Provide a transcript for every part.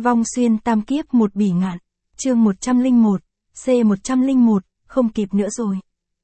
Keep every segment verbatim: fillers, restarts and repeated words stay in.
Vong xuyên tam kiếp một bỉ ngạn, chương một trăm lẻ một, C một trăm lẻ một, không kịp nữa rồi.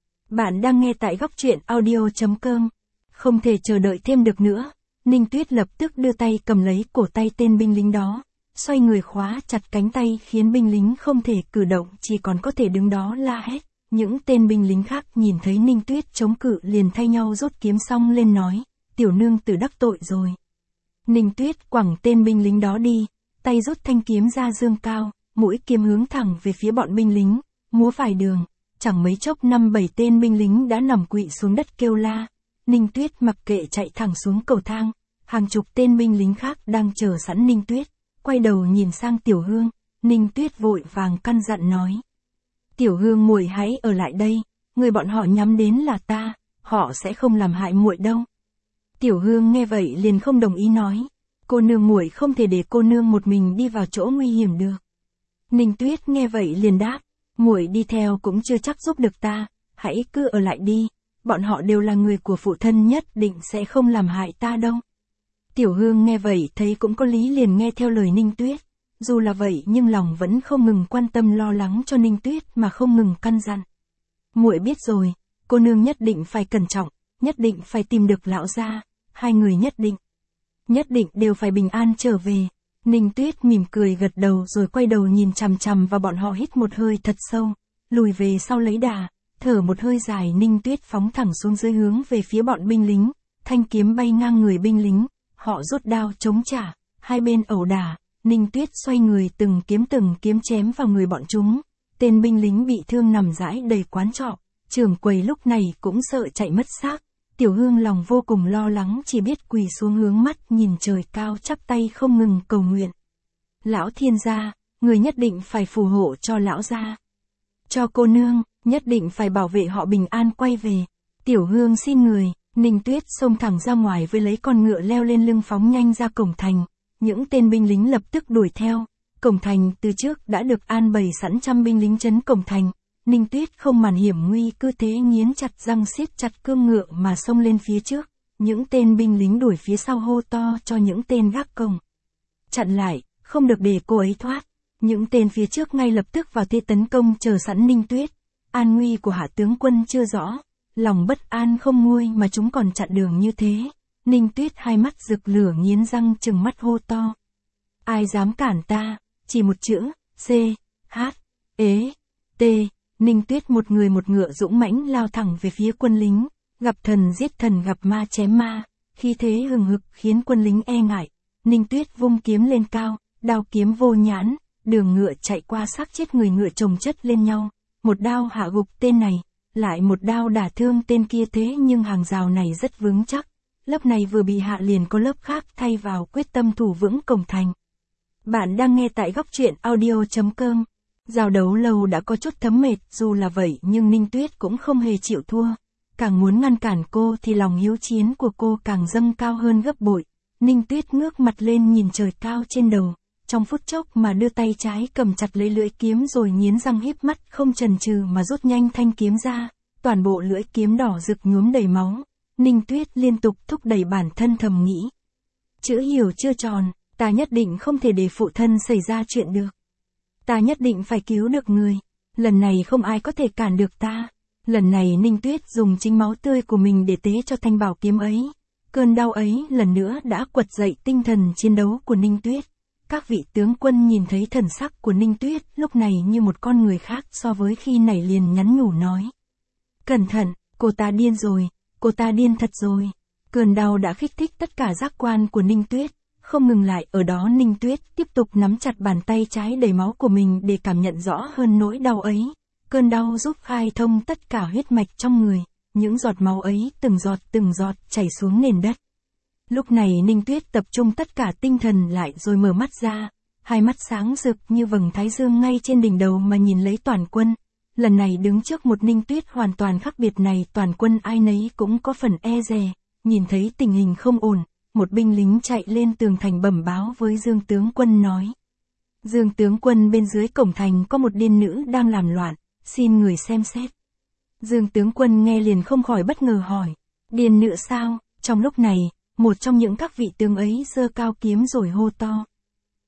Bạn đang nghe tại góc truyện audio.com. Không thể chờ đợi thêm được nữa, Ninh Tuyết lập tức đưa tay cầm lấy cổ tay tên binh lính đó, xoay người khóa chặt cánh tay khiến binh lính không thể cử động, chỉ còn có thể đứng đó la hét. Những tên binh lính khác nhìn thấy Ninh Tuyết chống cự liền thay nhau rút kiếm xong lên nói, tiểu nương tử đắc tội rồi. Ninh Tuyết quẳng tên binh lính đó đi, tay rút thanh kiếm ra dương cao, mũi kiếm hướng thẳng về phía bọn binh lính, múa phải đường, chẳng mấy chốc năm bảy tên binh lính đã nằm quỵ xuống đất kêu la. Ninh Tuyết mặc kệ chạy thẳng xuống cầu thang, hàng chục tên binh lính khác đang chờ sẵn Ninh Tuyết, quay đầu nhìn sang Tiểu Hương, Ninh Tuyết vội vàng căn dặn nói. Tiểu Hương muội hãy ở lại đây, người bọn họ nhắm đến là ta, họ sẽ không làm hại muội đâu. Tiểu Hương nghe vậy liền không đồng ý nói, cô nương muội không thể để cô nương một mình đi vào chỗ nguy hiểm được. Ninh Tuyết nghe vậy liền đáp, muội đi theo cũng chưa chắc giúp được ta, hãy cứ ở lại đi, bọn họ đều là người của phụ thân nhất định sẽ không làm hại ta đâu. Tiểu Hương nghe vậy thấy cũng có lý liền nghe theo lời Ninh Tuyết, dù là vậy nhưng lòng vẫn không ngừng quan tâm lo lắng cho Ninh Tuyết mà không ngừng căn dặn. Muội biết rồi, cô nương nhất định phải cẩn trọng, nhất định phải tìm được lão gia, hai người nhất định, nhất định đều phải bình an trở về. Ninh Tuyết mỉm cười gật đầu rồi quay đầu nhìn chằm chằm vào bọn họ hít một hơi thật sâu, lùi về sau lấy đà, thở một hơi dài. Ninh Tuyết phóng thẳng xuống dưới hướng về phía bọn binh lính, thanh kiếm bay ngang người binh lính, họ rút đao chống trả, hai bên ẩu đả, Ninh Tuyết xoay người từng kiếm từng kiếm chém vào người bọn chúng, tên binh lính bị thương nằm rãi đầy quán trọ, trưởng quầy lúc này cũng sợ chạy mất xác. Tiểu Hương lòng vô cùng lo lắng chỉ biết quỳ xuống hướng mắt nhìn trời cao chắp tay không ngừng cầu nguyện. Lão thiên gia, người nhất định phải phù hộ cho lão gia. Cho cô nương, nhất định phải bảo vệ họ bình an quay về. Tiểu Hương xin người, Ninh Tuyết xông thẳng ra ngoài với lấy con ngựa leo lên lưng phóng nhanh ra cổng thành. Những tên binh lính lập tức đuổi theo. Cổng thành từ trước đã được an bày sẵn trăm binh lính trấn cổng thành. Ninh Tuyết không màn hiểm nguy cứ thế nghiến chặt răng siết chặt cương ngựa mà xông lên phía trước. Những tên binh lính đuổi phía sau hô to cho những tên gác cổng. Chặn lại, không được để cô ấy thoát. Những tên phía trước ngay lập tức vào thế tấn công chờ sẵn Ninh Tuyết. An nguy của hạ tướng quân chưa rõ, lòng bất an không nguôi mà chúng còn chặn đường như thế. Ninh Tuyết hai mắt rực lửa nghiến răng trừng mắt hô to. Ai dám cản ta, chỉ một chữ, C, H, ế, T. Ninh Tuyết một người một ngựa dũng mãnh lao thẳng về phía quân lính, gặp thần giết thần gặp ma chém ma, khí thế hừng hực khiến quân lính e ngại. Ninh Tuyết vung kiếm lên cao, đao kiếm vô nhãn, đường ngựa chạy qua xác chết người ngựa chồng chất lên nhau, một đao hạ gục tên này, lại một đao đả thương tên kia, thế nhưng hàng rào này rất vững chắc, lớp này vừa bị hạ liền có lớp khác thay vào quyết tâm thủ vững cổng thành. Bạn đang nghe tại góc truyện audio.com. Giao đấu lâu đã có chút thấm mệt, dù là vậy nhưng Ninh Tuyết cũng không hề chịu thua. Càng muốn ngăn cản cô thì lòng hiếu chiến của cô càng dâng cao hơn gấp bội. Ninh Tuyết ngước mặt lên nhìn trời cao trên đầu, trong phút chốc mà đưa tay trái cầm chặt lấy lưỡi kiếm rồi nghiến răng híp mắt không chần chừ mà rút nhanh thanh kiếm ra, toàn bộ lưỡi kiếm đỏ rực nhuốm đầy máu. Ninh Tuyết liên tục thúc đẩy bản thân thầm nghĩ. Chữ hiểu chưa tròn, ta nhất định không thể để phụ thân xảy ra chuyện được. Ta nhất định phải cứu được người. Lần này không ai có thể cản được ta. Lần này Ninh Tuyết dùng chính máu tươi của mình để tế cho thanh bảo kiếm ấy. Cơn đau ấy lần nữa đã quật dậy tinh thần chiến đấu của Ninh Tuyết. Các vị tướng quân nhìn thấy thần sắc của Ninh Tuyết lúc này như một con người khác so với khi nãy liền nhắn nhủ nói. Cẩn thận, cô ta điên rồi, cô ta điên thật rồi. Cơn đau đã kích thích tất cả giác quan của Ninh Tuyết. Không ngừng lại ở đó, Ninh Tuyết tiếp tục nắm chặt bàn tay trái đầy máu của mình để cảm nhận rõ hơn nỗi đau ấy. Cơn đau giúp khai thông tất cả huyết mạch trong người, những giọt máu ấy từng giọt từng giọt chảy xuống nền đất. Lúc này Ninh Tuyết tập trung tất cả tinh thần lại rồi mở mắt ra, hai mắt sáng rực như vầng thái dương ngay trên đỉnh đầu mà nhìn lấy toàn quân. Lần này đứng trước một Ninh Tuyết hoàn toàn khác biệt này, toàn quân ai nấy cũng có phần e dè, nhìn thấy tình hình không ổn. Một binh lính chạy lên tường thành bẩm báo với Dương tướng quân nói. Dương tướng quân, bên dưới cổng thành có một điên nữ đang làm loạn, xin người xem xét. Dương tướng quân nghe liền không khỏi bất ngờ hỏi. Điên nữ sao? Trong lúc này, một trong những các vị tướng ấy giơ cao kiếm rồi hô to.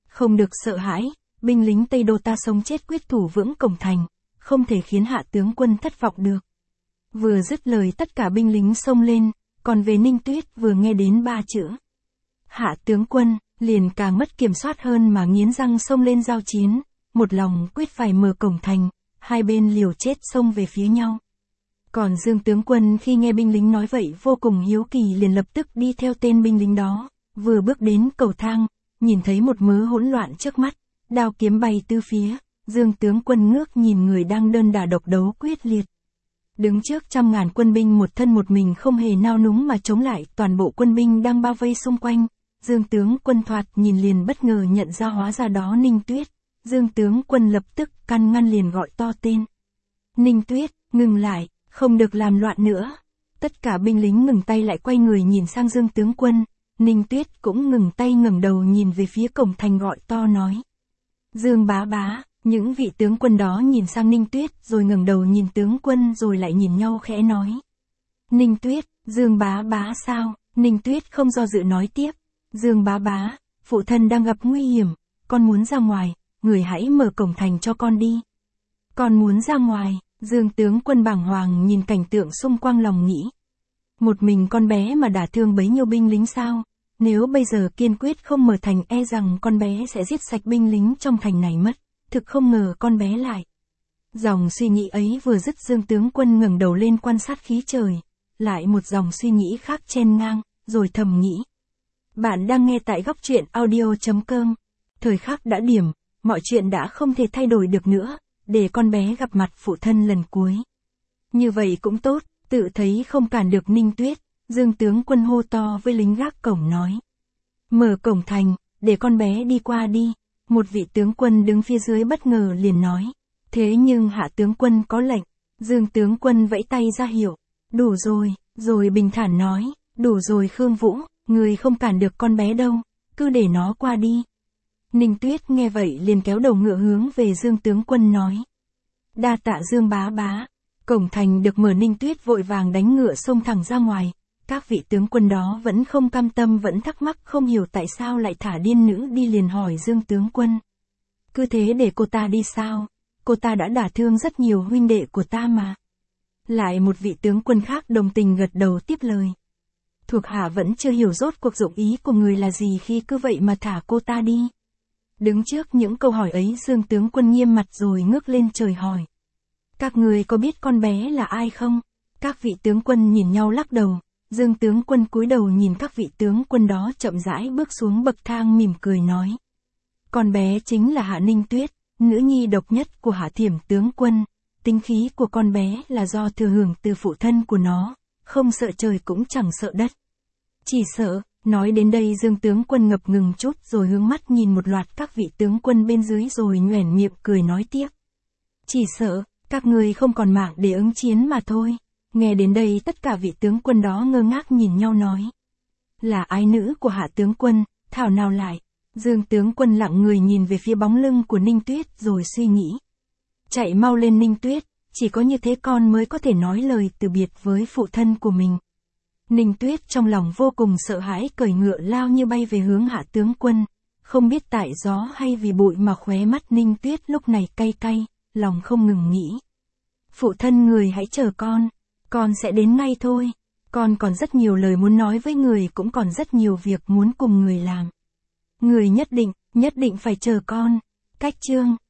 Không được sợ hãi, binh lính Tây Đô ta sống chết quyết thủ vững cổng thành, không thể khiến hạ tướng quân thất vọng được. Vừa dứt lời tất cả binh lính xông lên, còn về Ninh Tuyết vừa nghe đến ba chữ hạ tướng quân, liền càng mất kiểm soát hơn mà nghiến răng xông lên giao chiến, một lòng quyết phải mở cổng thành, hai bên liều chết xông về phía nhau. Còn Dương tướng quân khi nghe binh lính nói vậy vô cùng hiếu kỳ liền lập tức đi theo tên binh lính đó, vừa bước đến cầu thang, nhìn thấy một mớ hỗn loạn trước mắt, đao kiếm bay tứ phía, Dương tướng quân ngước nhìn người đang đơn đả độc đấu quyết liệt. Đứng trước trăm ngàn quân binh một thân một mình không hề nao núng mà chống lại toàn bộ quân binh đang bao vây xung quanh, Dương tướng quân thoạt nhìn liền bất ngờ nhận ra hóa ra đó Ninh Tuyết, Dương tướng quân lập tức căn ngăn liền gọi to tên. Ninh Tuyết, ngừng lại, không được làm loạn nữa. Tất cả binh lính ngừng tay lại quay người nhìn sang Dương tướng quân, Ninh Tuyết cũng ngừng tay ngẩng đầu nhìn về phía cổng thành gọi to nói. Dương bá bá, những vị tướng quân đó nhìn sang Ninh Tuyết rồi ngẩng đầu nhìn tướng quân rồi lại nhìn nhau khẽ nói. Ninh Tuyết, Dương bá bá sao? Ninh Tuyết không do dự nói tiếp. Dương bá bá, phụ thân đang gặp nguy hiểm, con muốn ra ngoài, người hãy mở cổng thành cho con đi. Con muốn ra ngoài, Dương tướng quân bàng hoàng nhìn cảnh tượng xung quanh lòng nghĩ. Một mình con bé mà đả thương bấy nhiêu binh lính sao? Nếu bây giờ kiên quyết không mở thành e rằng con bé sẽ giết sạch binh lính trong thành này mất, thực không ngờ con bé lại. Dòng suy nghĩ ấy vừa dứt Dương tướng quân ngẩng đầu lên quan sát khí trời, lại một dòng suy nghĩ khác chen ngang, rồi thầm nghĩ. Bạn đang nghe tại góc truyện audio chấm com. Thời khắc đã điểm, mọi chuyện đã không thể thay đổi được nữa, để con bé gặp mặt phụ thân lần cuối. Như vậy cũng tốt, tự thấy không cản được Ninh Tuyết, Dương tướng quân hô to với lính gác cổng nói. Mở cổng thành, để con bé đi qua đi. Một vị tướng quân đứng phía dưới bất ngờ liền nói. Thế nhưng hạ tướng quân có lệnh. Dương tướng quân vẫy tay ra hiệu. Đủ rồi, rồi bình thản nói. Đủ rồi Khương Vũ, người không cản được con bé đâu, cứ để nó qua đi. Ninh Tuyết nghe vậy liền kéo đầu ngựa hướng về Dương tướng quân nói. Đa tạ Dương bá bá. Cổng thành được mở Ninh Tuyết vội vàng đánh ngựa xông thẳng ra ngoài. Các vị tướng quân đó vẫn không cam tâm vẫn thắc mắc không hiểu tại sao lại thả điên nữ đi liền hỏi Dương tướng quân. Cứ thế để cô ta đi sao? Cô ta đã đả thương rất nhiều huynh đệ của ta mà. Lại một vị tướng quân khác đồng tình gật đầu tiếp lời. Thuộc hạ vẫn chưa hiểu rốt cuộc dụng ý của người là gì khi cứ vậy mà thả cô ta đi. Đứng trước những câu hỏi ấy Dương tướng quân nghiêm mặt rồi ngước lên trời hỏi. Các người có biết con bé là ai không? Các vị tướng quân nhìn nhau lắc đầu. Dương tướng quân cúi đầu nhìn các vị tướng quân đó chậm rãi bước xuống bậc thang mỉm cười nói. Con bé chính là Hạ Ninh Tuyết, nữ nhi độc nhất của Hạ Thiểm tướng quân. Tính khí của con bé là do thừa hưởng từ phụ thân của nó, không sợ trời cũng chẳng sợ đất. Chỉ sợ, nói đến đây Dương tướng quân ngập ngừng chút rồi hướng mắt nhìn một loạt các vị tướng quân bên dưới rồi nhoẻn miệng cười nói tiếp. Chỉ sợ, các người không còn mạng để ứng chiến mà thôi. Nghe đến đây tất cả vị tướng quân đó ngơ ngác nhìn nhau nói. Là ái nữ của Hạ tướng quân, thảo nào lại. Dương tướng quân lặng người nhìn về phía bóng lưng của Ninh Tuyết rồi suy nghĩ. Chạy mau lên Ninh Tuyết, chỉ có như thế con mới có thể nói lời từ biệt với phụ thân của mình. Ninh Tuyết trong lòng vô cùng sợ hãi cởi ngựa lao như bay về hướng Hạ tướng quân. Không biết tại gió hay vì bụi mà khóe mắt Ninh Tuyết lúc này cay cay, lòng không ngừng nghĩ. Phụ thân người hãy chờ con. Con sẽ đến ngay thôi. Con còn rất nhiều lời muốn nói với người cũng còn rất nhiều việc muốn cùng người làm. Người nhất định, nhất định phải chờ con. Cách chương